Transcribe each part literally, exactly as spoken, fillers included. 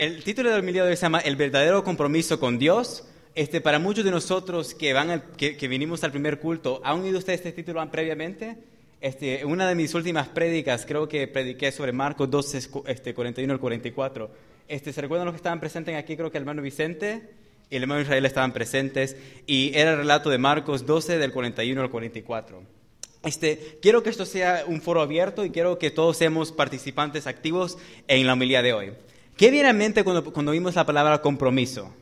El título de la homilía de hoy se llama El verdadero compromiso con Dios. Este, para muchos de nosotros que, van al, que, que vinimos al primer culto, ¿han oído ustedes este título previamente? Este, una de mis últimas prédicas, creo que prediqué sobre Marcos doce, este, cuarenta y uno al cuarenta y cuatro. Este, ¿se recuerdan los que estaban presentes aquí? Creo que el hermano Vicente y el hermano Israel estaban presentes. Y era el relato de Marcos doce, del cuarenta y uno al cuarenta y cuatro. Este, quiero que esto sea un foro abierto y quiero que todos seamos participantes activos en la homilía de hoy. ¿Qué viene a mente cuando, cuando vimos la palabra compromiso?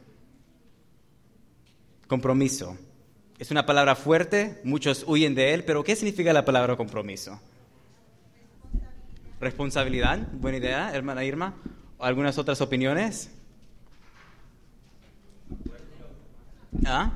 Compromiso. Es una palabra fuerte, muchos huyen de él, pero ¿qué significa la palabra compromiso? Responsabilidad. Buena idea, hermana Irma. ¿Algunas otras opiniones? ¿Ah?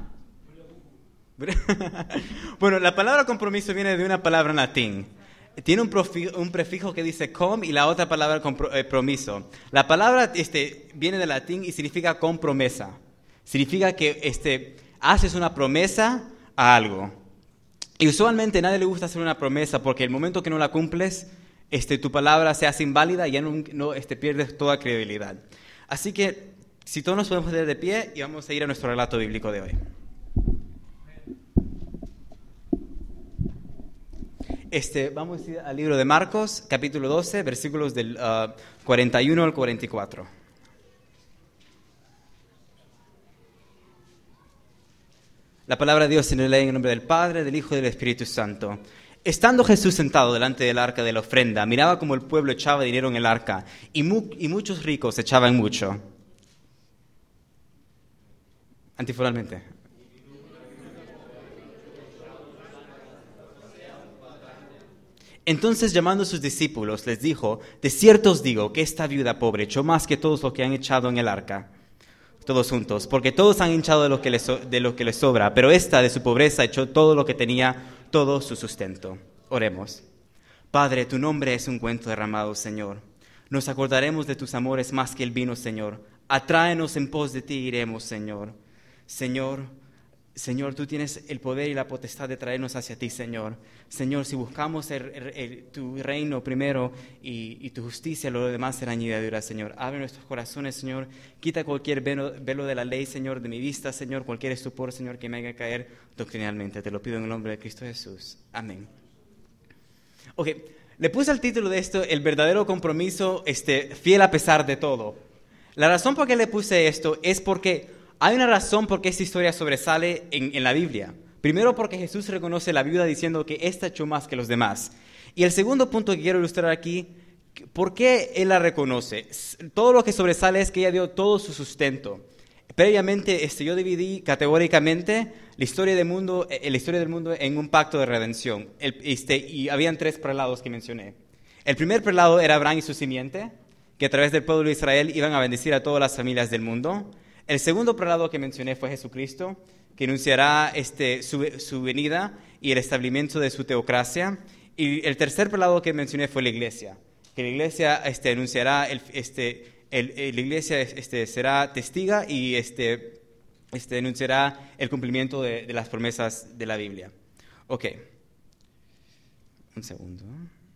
Bueno, la palabra compromiso viene de una palabra en latín. Tiene un, profi- un prefijo que dice com y la otra palabra compromiso. La palabra este, viene del latín y significa compromesa. Significa que este, haces una promesa a algo. Y usualmente a nadie le gusta hacer una promesa porque el momento que no la cumples, este, tu palabra se hace inválida y ya no, no este, pierdes toda credibilidad. Así que, si todos nos podemos poner de pie y vamos a ir a nuestro relato bíblico de hoy. Este, vamos a ir al libro de Marcos, capítulo doce, versículos del uh, cuarenta y uno al cuarenta y cuatro. La palabra de Dios se lee en el nombre del Padre, del Hijo y del Espíritu Santo. Estando Jesús sentado delante del arca de la ofrenda, miraba como el pueblo echaba dinero en el arca, y, mu- y muchos ricos echaban mucho. Antiforalmente. Entonces, llamando a sus discípulos, les dijo: de cierto os digo que esta viuda pobre echó más que todos los que han echado en el arca, todos juntos, porque todos han echado de lo que les, so- de lo que les sobra, pero esta de su pobreza echó todo lo que tenía, todo su sustento. Oremos. Padre, tu nombre es un ungüento derramado, Señor. Nos acordaremos de tus amores más que el vino, Señor. Atráenos en pos de ti, iremos, Señor. Señor, Señor, tú tienes el poder y la potestad de traernos hacia ti, Señor. Señor, si buscamos el, el, el, tu reino primero y, y tu justicia, lo demás será añadidura, Señor. Abre nuestros corazones, Señor. Quita cualquier velo, velo de la ley, Señor, de mi vista, Señor. Cualquier estupor, Señor, que me haga caer doctrinalmente. Te lo pido en el nombre de Cristo Jesús. Amén. Ok, le puse el título de esto, el verdadero compromiso, este, fiel a pesar de todo. La razón por qué le puse esto es porque hay una razón por qué esta historia sobresale en, en la Biblia. Primero, porque Jesús reconoce a la viuda diciendo que ésta echó más que los demás. Y el segundo punto que quiero ilustrar aquí, ¿por qué Él la reconoce? Todo lo que sobresale es que ella dio todo su sustento. Previamente, este, yo dividí categóricamente la historia del mundo, eh, la historia del mundo en un pacto de redención. El, este, y habían tres prelados que mencioné. El primer prelado era Abraham y su simiente, que a través del pueblo de Israel iban a bendecir a todas las familias del mundo. El segundo prelado que mencioné fue Jesucristo, que anunciará este, su, su venida y el establecimiento de su teocracia. Y el tercer prelado que mencioné fue la iglesia, que la iglesia este, anunciará, el, este, el, el, la iglesia este, será testiga y este, este, anunciará el cumplimiento de, de las promesas de la Biblia. Ok, un segundo.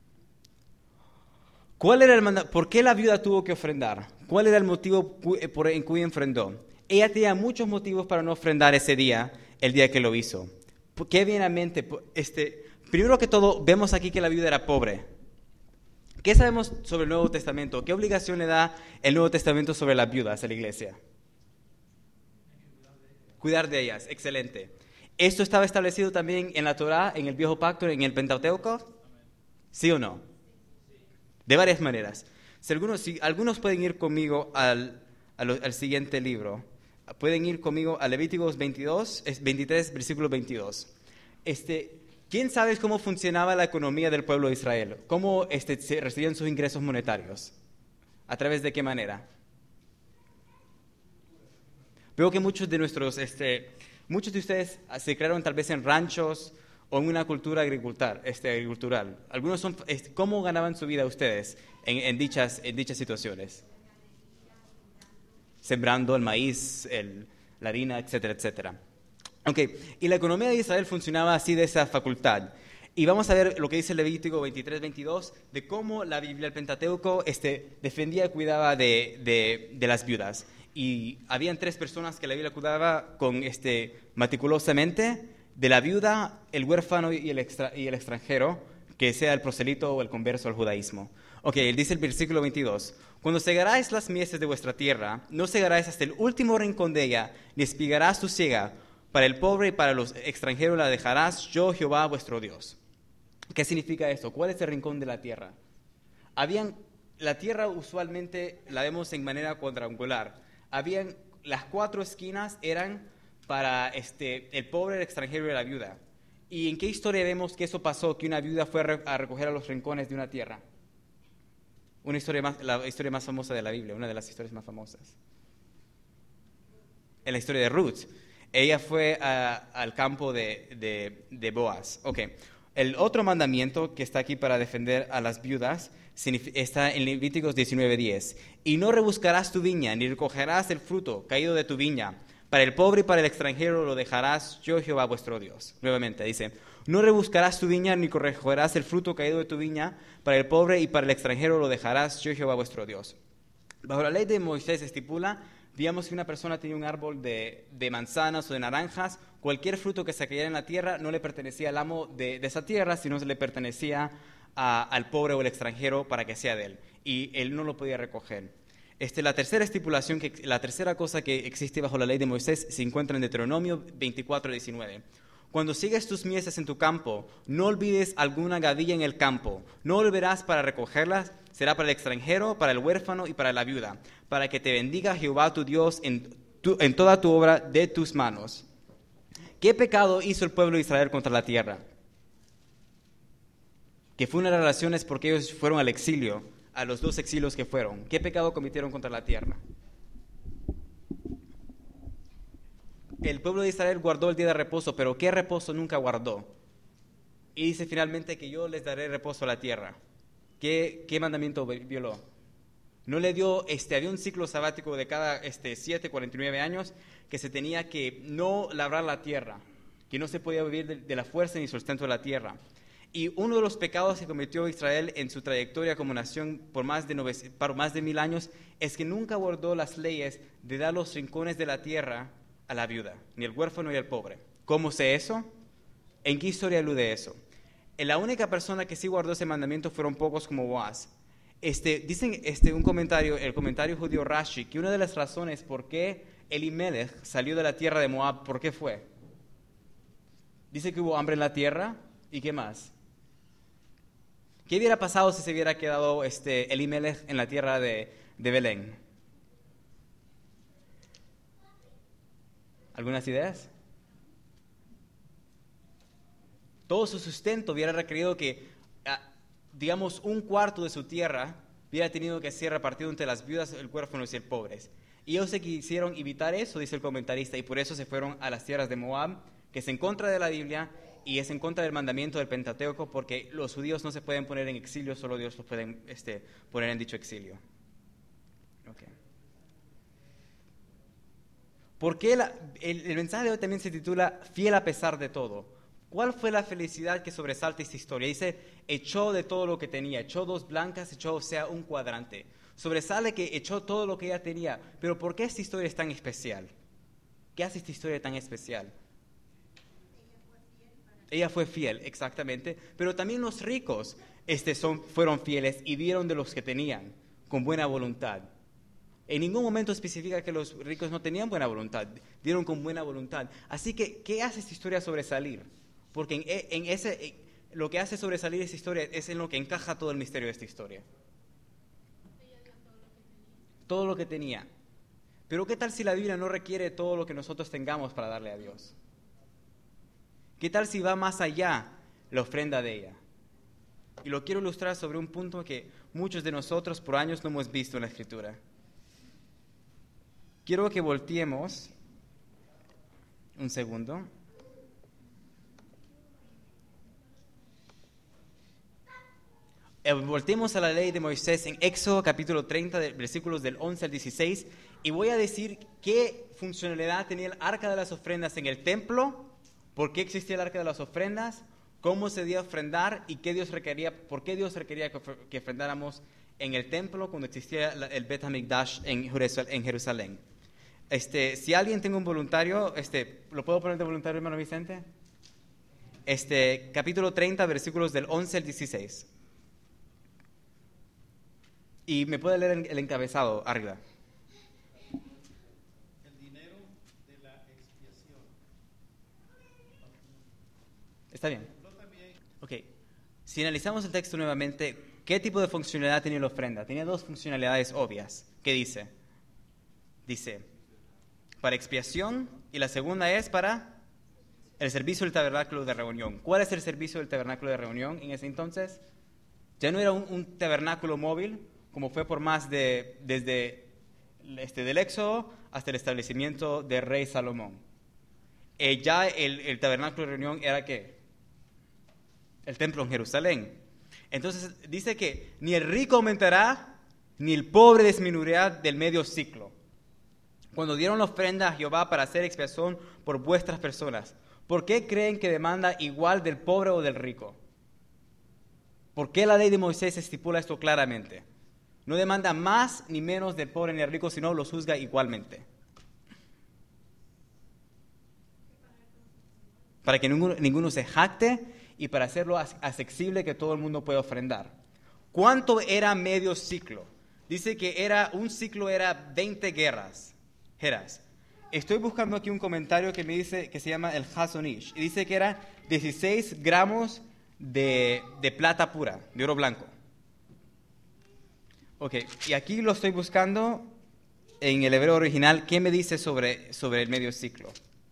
¿Cuál era el manda- ¿Por qué la viuda tuvo que ofrendar? ¿Cuál era el motivo por en cuyo ofrendó? Ella tenía muchos motivos para no ofrendar ese día, el día que lo hizo. ¿Qué viene a mente? Este, primero que todo, vemos aquí que la viuda era pobre. ¿Qué sabemos sobre el Nuevo Testamento? ¿Qué obligación le da el Nuevo Testamento sobre las viudas a la iglesia? Cuidar de ellas, excelente. ¿Esto estaba establecido también en la Torá, en el Viejo Pacto, en el Pentateuco? ¿Sí o no? De varias maneras. Si algunos, si algunos pueden ir conmigo al, al, al siguiente libro, pueden ir conmigo a Levíticos veintidós, veintitrés, versículo veintidós. Este, ¿Quién sabe cómo funcionaba la economía del pueblo de Israel? ¿Cómo este, se recibían sus ingresos monetarios? ¿A través de qué manera? Veo que muchos de nuestros, este, muchos de ustedes se crearon tal vez en ranchos o en una cultura agricultural. Este, agricultural. Algunos son, este, ¿cómo ganaban su vida ustedes en, en, dichas, en dichas situaciones? Sembrando el maíz, el, la harina, etcétera, etcétera. Okay. Y la economía de Israel funcionaba así, de esa facultad. Y vamos a ver lo que dice Levítico veintitrés, veintidós, de cómo la Biblia, el Pentateuco, este, defendía y cuidaba de, de, de las viudas. Y habían tres personas que la Biblia cuidaba con, este, meticulosamente, de la viuda, el huérfano y el, extra, y el extranjero, que sea el proselito o el converso al judaísmo. Ok, él dice el versículo veintidós, cuando segaráis las mieses de vuestra tierra, no segaráis hasta el último rincón de ella, ni espigarás tu siega. Para el pobre y para los extranjeros la dejarás, yo Jehová vuestro Dios. ¿Qué significa esto? ¿Cuál es el rincón de la tierra? Habían, la tierra usualmente la vemos en manera cuadrangular. Habían, las cuatro esquinas eran para este, el pobre, el extranjero y la viuda. ¿Y en qué historia vemos que eso pasó, que una viuda fue a recoger a los rincones de una tierra? Una historia más, la historia más famosa de la Biblia, una de las historias más famosas. En la historia de Ruth. Ella fue a, al campo de, de, de Boaz. Ok. El otro mandamiento que está aquí para defender a las viudas está en Levíticos diecinueve, diez. Y no rebuscarás tu viña, ni recogerás el fruto caído de tu viña. Para el pobre y para el extranjero lo dejarás, yo Jehová vuestro Dios. Nuevamente dice, no rebuscarás tu viña, ni recogerás el fruto caído de tu viña. Para el pobre y para el extranjero lo dejarás, yo Jehová vuestro Dios. Bajo la ley de Moisés estipula, digamos que una persona tenía un árbol de, de manzanas o de naranjas, cualquier fruto que se cayera en la tierra no le pertenecía al amo de, de esa tierra, sino le pertenecía a, al pobre o el extranjero para que sea de él. Y él no lo podía recoger. Este, la tercera estipulación, que, la tercera cosa que existe bajo la ley de Moisés se encuentra en Deuteronomio veinticuatro, diecinueve. Cuando sigues tus mieses en tu campo, no olvides alguna gavilla en el campo. No volverás para recogerlas, será para el extranjero, para el huérfano y para la viuda, para que te bendiga Jehová tu Dios en, tu, en toda tu obra de tus manos. ¿Qué pecado hizo el pueblo de Israel contra la tierra? Que fue una de las relaciones porque ellos fueron al exilio, a los dos exilios que fueron. ¿Qué pecado cometieron contra la tierra? El pueblo de Israel guardó el día de reposo, pero ¿qué reposo nunca guardó? Y dice finalmente que yo les daré reposo a la tierra. ¿Qué, qué mandamiento violó? No le dio, este, había un ciclo sabático de cada este, siete, cuarenta y nueve años que se tenía que no labrar la tierra, que no se podía vivir de, de la fuerza ni sustento de la tierra. Y uno de los pecados que cometió Israel en su trayectoria como nación por más de, nove, por más de mil años es que nunca guardó las leyes de dar los rincones de la tierra a la viuda, ni el huérfano ni el pobre. ¿Cómo sé eso? ¿En qué historia alude eso? En la única persona que sí guardó ese mandamiento fueron pocos como Boaz. Este, dicen este, un comentario, el comentario judío Rashi, que una de las razones por qué Elimelech salió de la tierra de Moab, ¿por qué fue? Dice que hubo hambre en la tierra, ¿y qué más? ¿Qué hubiera pasado si se hubiera quedado este, Elimelech en la tierra de, de Belén? ¿Algunas ideas? Todo su sustento hubiera requerido que, digamos, un cuarto de su tierra hubiera tenido que ser repartido entre las viudas, el huérfano y el pobre. Y ellos se quisieron evitar eso, dice el comentarista, y por eso se fueron a las tierras de Moab, que es en contra de la Biblia y es en contra del mandamiento del Pentateuco, porque los judíos no se pueden poner en exilio, solo Dios los puede este, poner en dicho exilio. Okay. ¿Por qué la, el, el mensaje de hoy también se titula Fiel a pesar de todo? ¿Cuál fue la felicidad que sobresalta esta historia? Dice, echó de todo lo que tenía, echó dos blancas, echó, o sea, un cuadrante. Sobresale que echó todo lo que ella tenía, pero ¿por qué esta historia es tan especial? ¿Qué hace esta historia tan especial? Ella fue fiel, exactamente, pero también los ricos este, son, fueron fieles y dieron de los que tenían, con buena voluntad. En ningún momento especifica que los ricos no tenían buena voluntad, dieron con buena voluntad. Así que, ¿qué hace esta historia sobresalir? Porque en, en ese, en, lo que hace sobresalir esta historia es en lo que encaja todo el misterio de esta historia. Ella dio todo lo que tenía. Todo lo que tenía. Pero ¿qué tal si la Biblia no requiere todo lo que nosotros tengamos para darle a Dios? ¿Qué tal si va más allá la ofrenda de ella? Y lo quiero ilustrar sobre un punto que muchos de nosotros por años no hemos visto en la Escritura. Quiero que volteemos un segundo. Eh, voltemos a la ley de Moisés en Éxodo capítulo treinta, de, versículos del once al dieciséis, y voy a decir qué funcionalidad tenía el arca de las ofrendas en el templo, por qué existía el arca de las ofrendas, cómo se debía ofrendar y qué Dios requería, por qué Dios requería que, ofre- que ofrendáramos en el templo cuando existía la- el Bet HaMikdash en Jerusal- en Jerusalén. Este, si alguien tiene un voluntario, este, ¿lo puedo poner de voluntario, hermano Vicente? Este, capítulo treinta, versículos del once al dieciséis. Y me puede leer el, el encabezado arriba. El dinero de la expiación. ¿Está bien? No también. Ok. Si analizamos el texto nuevamente, ¿qué tipo de funcionalidad tenía la ofrenda? Tenía dos funcionalidades obvias. ¿Qué dice? Dice, para expiación, y la segunda es para el servicio del tabernáculo de reunión. ¿Cuál es el servicio del tabernáculo de reunión en ese entonces? Ya no era un, un tabernáculo móvil, como fue por más de, desde este, del Éxodo hasta el establecimiento del rey Salomón. Eh, ya el, el tabernáculo de reunión era ¿qué? El templo en Jerusalén. Entonces dice que ni el rico aumentará, ni el pobre disminuirá del medio ciclo. Cuando dieron la ofrenda a Jehová para hacer expiación por vuestras personas, ¿por qué creen que demanda igual del pobre o del rico? ¿Por qué la ley de Moisés estipula esto claramente? No demanda más ni menos del pobre ni del rico, sino los juzga igualmente. Para que ninguno, ninguno se jacte y para hacerlo accesible que todo el mundo pueda ofrendar. ¿Cuánto era medio ciclo? Dice que era un ciclo era veinte guerras. Geras. Estoy buscando aquí un comentario que me dice que se llama el Hasonish y dice que era dieciséis gramos de, de plata pura, de oro blanco. Ok, y aquí lo estoy buscando en el hebreo original. ¿Qué me dice sobre, sobre el medio ciclo?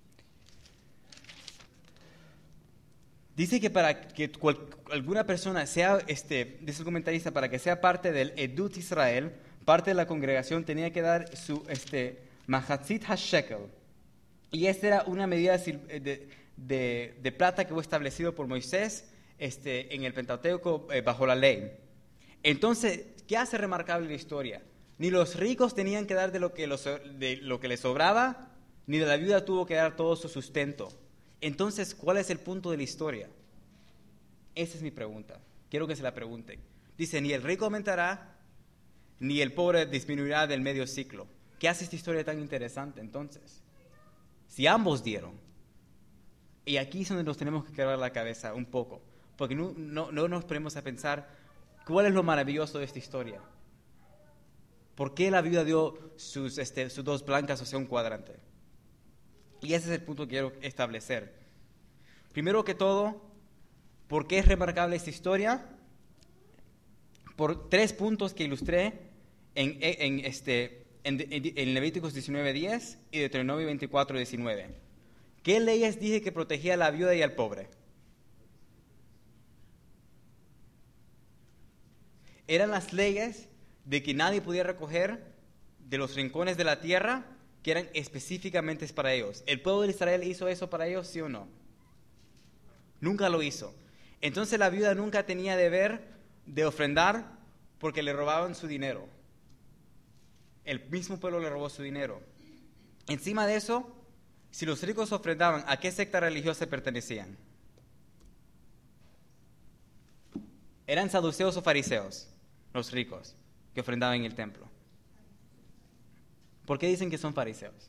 Dice que para que cual, alguna persona sea, este, dice el comentarista, para que sea parte del Edut Israel, parte de la congregación, tenía que dar su este, Mahatzit HaShekel. Y esta era una medida de, de, de plata que fue establecido por Moisés este, en el Pentateuco eh, bajo la ley. Entonces, ¿qué hace remarcable la historia? Ni los ricos tenían que dar de lo que, los, de lo que les sobraba, ni de la viuda tuvo que dar todo su sustento. Entonces, ¿cuál es el punto de la historia? Esa es mi pregunta. Quiero que se la pregunten. Dice, ni el rico aumentará, ni el pobre disminuirá del medio ciclo. ¿Qué hace esta historia tan interesante entonces? Si ambos dieron. Y aquí es donde nos tenemos que quebrar la cabeza un poco. Porque no, no, no nos ponemos a pensar, ¿cuál es lo maravilloso de esta historia? ¿Por qué la viuda dio sus, este, sus dos blancas, o sea, un cuadrante? Y ese es el punto que quiero establecer. Primero que todo, ¿por qué es remarcable esta historia? Por tres puntos que ilustré en, en, este, en, en Levíticos diecinueve diez y Deuteronomio veinticuatro diecinueve. ¿Qué leyes dije que protegía a la viuda y al pobre? Eran las leyes de que nadie podía recoger de los rincones de la tierra que eran específicamente para ellos. ¿El pueblo de Israel hizo eso para ellos, sí o no? Nunca lo hizo. Entonces la viuda nunca tenía deber de ofrendar porque le robaban su dinero. El mismo pueblo le robó su dinero. Encima de eso, si los ricos ofrendaban, ¿a qué secta religiosa pertenecían? ¿Eran saduceos o fariseos los ricos que ofrendaban en el templo? ¿Por qué dicen que son fariseos?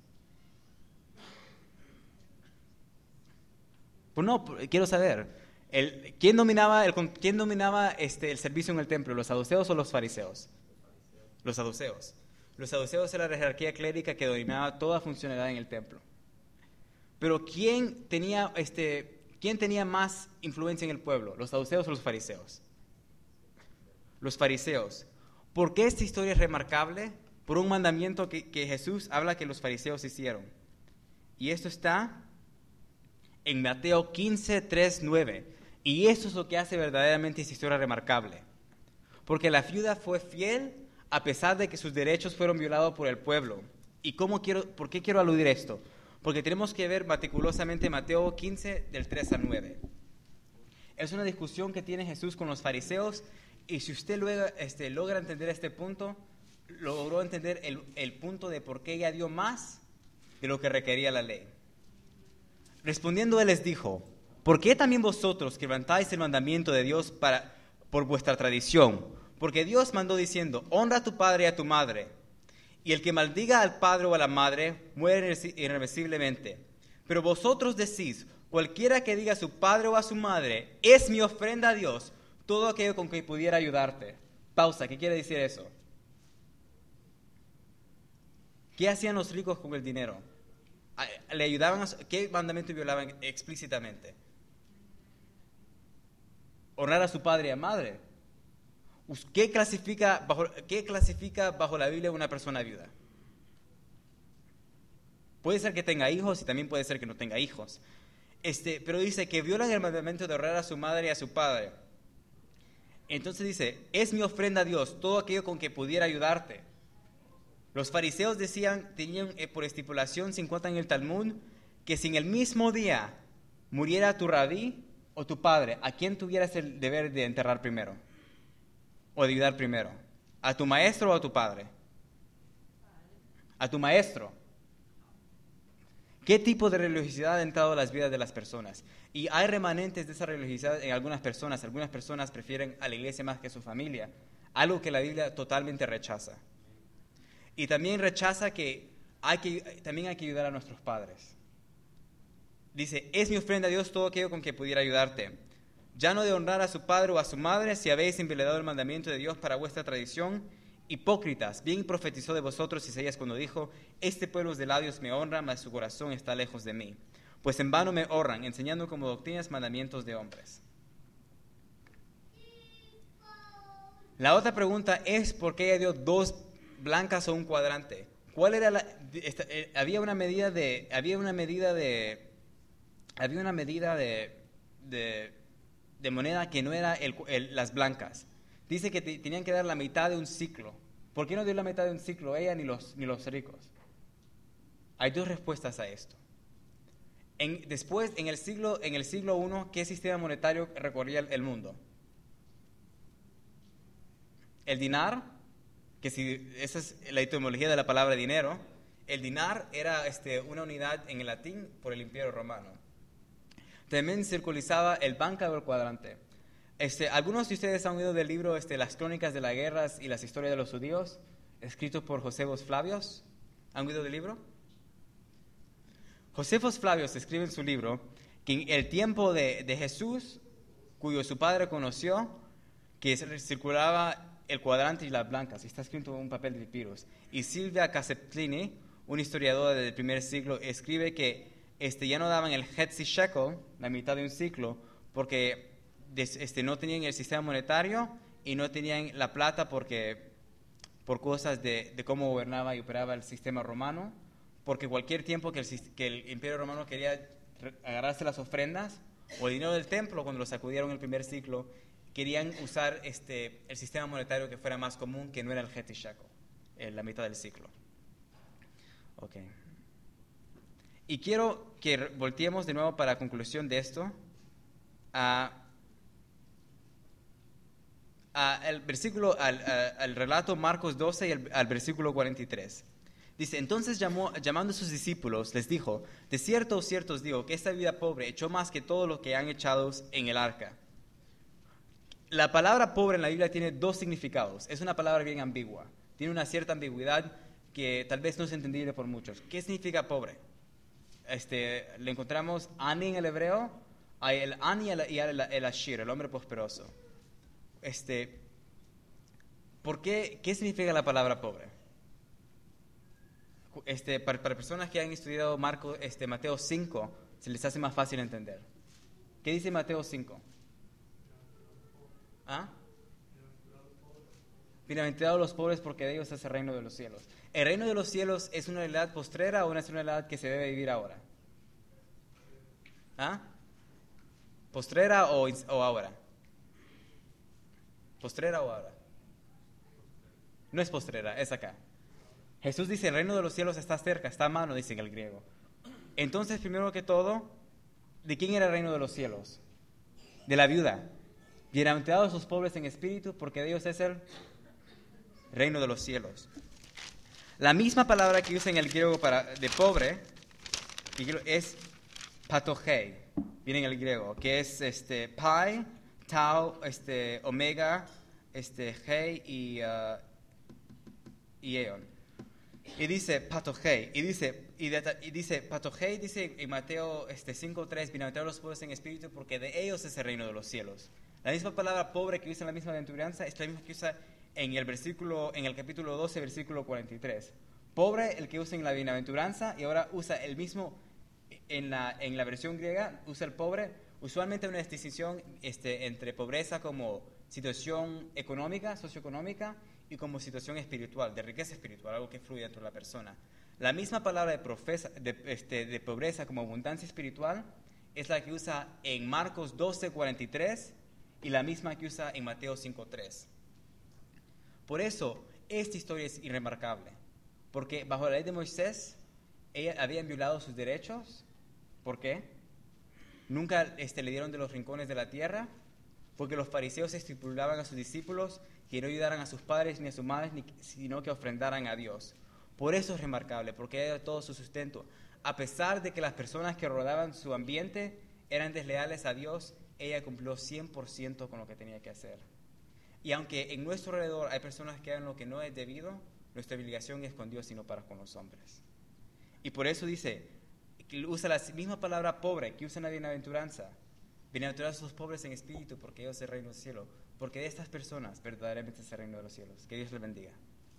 Pues no, quiero saber. El, ¿Quién dominaba, el, quién dominaba este, el servicio en el templo? ¿Los saduceos o los fariseos? Los saduceos. Los saduceos era la jerarquía clérica que dominaba toda funcionalidad en el templo. Pero ¿quién tenía, este, ¿quién tenía más influencia en el pueblo? ¿Los saduceos o los fariseos? Los fariseos. ¿Por qué esta historia es remarcable? Por un mandamiento que, que Jesús habla que los fariseos hicieron. Y esto está en Mateo quince, tres, nueve. Y eso es lo que hace verdaderamente esta historia remarcable. Porque la viuda fue fiel a pesar de que sus derechos fueron violados por el pueblo. ¿Y cómo quiero, por qué quiero aludir esto? Porque tenemos que ver meticulosamente Mateo quince, del tres al nueve. Es una discusión que tiene Jesús con los fariseos. Y si usted luego, este, logra entender este punto, logró entender el, el punto de por qué ella dio más de lo que requería la ley. Respondiendo, él les dijo, ¿Por qué también vosotros quebrantáis el mandamiento de Dios para, por vuestra tradición? Porque Dios mandó diciendo, honra a tu padre y a tu madre. Y el que maldiga al padre o a la madre muere irreversiblemente. Pero vosotros decís, cualquiera que diga a su padre o a su madre, es mi ofrenda a Dios, todo aquello con que pudiera ayudarte. Pausa, ¿qué quiere decir eso? ¿Qué hacían los ricos con el dinero? ¿Le ayudaban a, ¿Qué mandamiento violaban explícitamente? Honrar a su padre y a madre. ¿Qué clasifica bajo, qué clasifica bajo la Biblia una persona viuda? Puede ser que tenga hijos y también puede ser que no tenga hijos. Este, pero dice que violan el mandamiento de honrar a su madre y a su padre. Entonces dice, es mi ofrenda a Dios, todo aquello con que pudiera ayudarte. Los fariseos decían, tenían eh, por estipulación, se encuentra en el Talmud, que si en el mismo día muriera tu rabí o tu padre, ¿a quién tuvieras el deber de enterrar primero? ¿O de ayudar primero? ¿A tu maestro o a tu padre? A tu maestro. ¿Qué tipo de religiosidad ha entrado a las vidas de las personas? Y hay remanentes de esa religiosidad en algunas personas. Algunas personas prefieren a la iglesia más que a su familia, algo que la Biblia totalmente rechaza. Y también rechaza que, hay que también hay que ayudar a nuestros padres. Dice, es mi ofrenda a Dios todo aquello con que pudiera ayudarte. Ya no de honrar a su padre o a su madre si habéis invalidado el mandamiento de Dios para vuestra tradición. Hipócritas, bien profetizó de vosotros Isaías cuando dijo, este pueblo de labios me honra, mas su corazón está lejos de mí. Pues en vano me honran, enseñando como doctrinas mandamientos de hombres. La otra pregunta es, ¿por qué dio dos blancas o un cuadrante? ¿Cuál era la, esta, eh, había una medida de, había una medida de, había una medida de, de, de moneda que no era el, el, las blancas. Dice que te, tenían que dar la mitad de un ciclo. ¿Por qué no dio la mitad de un ciclo ella ni los, ni los ricos? Hay dos respuestas a esto. En, después, en el siglo en el siglo primero, ¿qué sistema monetario recorría el, el mundo? El dinar, que si esa es la etimología de la palabra dinero, el dinar era este, una unidad en el latín por el Imperio Romano. También circulizaba el banca o el cuadrante. Este, ¿Algunos de ustedes han oído del libro este, Las Crónicas de las Guerras y las Historias de los Judíos, escrito por Josefos Flavios? ¿Han oído del libro? Josefos Flavios escribe en su libro que en el tiempo de, de Jesús, cuyo su padre conoció, que circulaba el cuadrante y las blancas, y está escrito en un papel de papiros. Y Silvia Caseptini, una historiadora del primer siglo, escribe que este, ya no daban el hetzi shekel, la mitad de un ciclo, porque Este, no tenían el sistema monetario y no tenían la plata porque por cosas de, de cómo gobernaba y operaba el sistema romano, porque cualquier tiempo que el, que el Imperio Romano quería agarrarse las ofrendas o el dinero del templo, cuando lo sacudieron el primer siglo, querían usar este, el sistema monetario que fuera más común, que no era el hetzi shekel, la mitad del ciclo. Okay. Y quiero que volteemos de nuevo para la conclusión de esto a al versículo, al, al relato Marcos doce y al, al versículo cuarenta y tres. Dice, entonces llamó, llamando a sus discípulos, les dijo, de cierto, cierto os digo, que esta vida pobre echó más que todo lo que han echado en el arca. La palabra pobre en la Biblia tiene dos significados. Es una palabra bien ambigua. Tiene una cierta ambigüedad que tal vez no es entendible por muchos. ¿Qué significa pobre? Este, le encontramos ani en el hebreo, hay el ani y el, el ashir, el hombre prosperoso. Este, ¿por qué, ¿Qué significa la palabra pobre? Este, para, para personas que han estudiado Marco, este, Mateo cinco, se les hace más fácil entender. ¿Qué dice Mateo cinco? ¿Ah? Bienaventurados los pobres, porque de ellos es el reino de los cielos. ¿El reino de los cielos es una realidad postrera o una realidad que se debe vivir ahora? ¿Ah? ¿Postrera o, o ahora? ¿Postrera o ahora? No es postrera, es acá. Jesús dice, el reino de los cielos está cerca, está a mano, dice en el griego. Entonces, primero que todo, ¿de quién era el reino de los cielos? De la viuda. Bienaventurados los pobres en espíritu, porque de ellos es el reino de los cielos. La misma palabra que usa en el griego para, de pobre es patogei. viene en el griego, que es este, pi, tau, este, omega, este, hei y, uh, y eon. Y dice patogei, y dice, y, de, y dice patogei, dice en Mateo este, cinco tres, bienaventurados los pobres en espíritu, porque de ellos es el reino de los cielos. La misma palabra pobre que usa en la misma bienaventuranza es la misma que usa en el versículo, en el capítulo doce, versículo cuarenta y tres. Pobre, el que usa en la bienaventuranza, y ahora usa el mismo en la, en la versión griega, usa el pobre. Usualmente hay una distinción este, entre pobreza como situación económica, socioeconómica, y como situación espiritual, de riqueza espiritual, algo que fluye dentro de la persona. La misma palabra de, profesa, de, este, de pobreza como abundancia espiritual es la que usa en Marcos doce cuarenta y tres y la misma que usa en Mateo cinco tres. Por eso, esta historia es irremarcable, porque bajo la ley de Moisés, ella habían violado sus derechos. ¿Por qué? Nunca este, le dieron de los rincones de la tierra, porque los fariseos estipulaban a sus discípulos que no ayudaran a sus padres ni a sus madres, ni, sino que ofrendaran a Dios. Por eso es remarcable, porque era todo su sustento. A pesar de que las personas que rodeaban su ambiente eran desleales a Dios, ella cumplió cien por ciento con lo que tenía que hacer. Y aunque en nuestro alrededor hay personas que hagan lo que no es debido, nuestra obligación es con Dios y no para con los hombres. Y por eso dice, que usa la misma palabra pobre que usa en la bienaventuranza. Bienaventurados los pobres en espíritu, porque ellos es el reino del cielo. Porque de estas personas verdaderamente es el reino de los cielos. Que Dios les bendiga.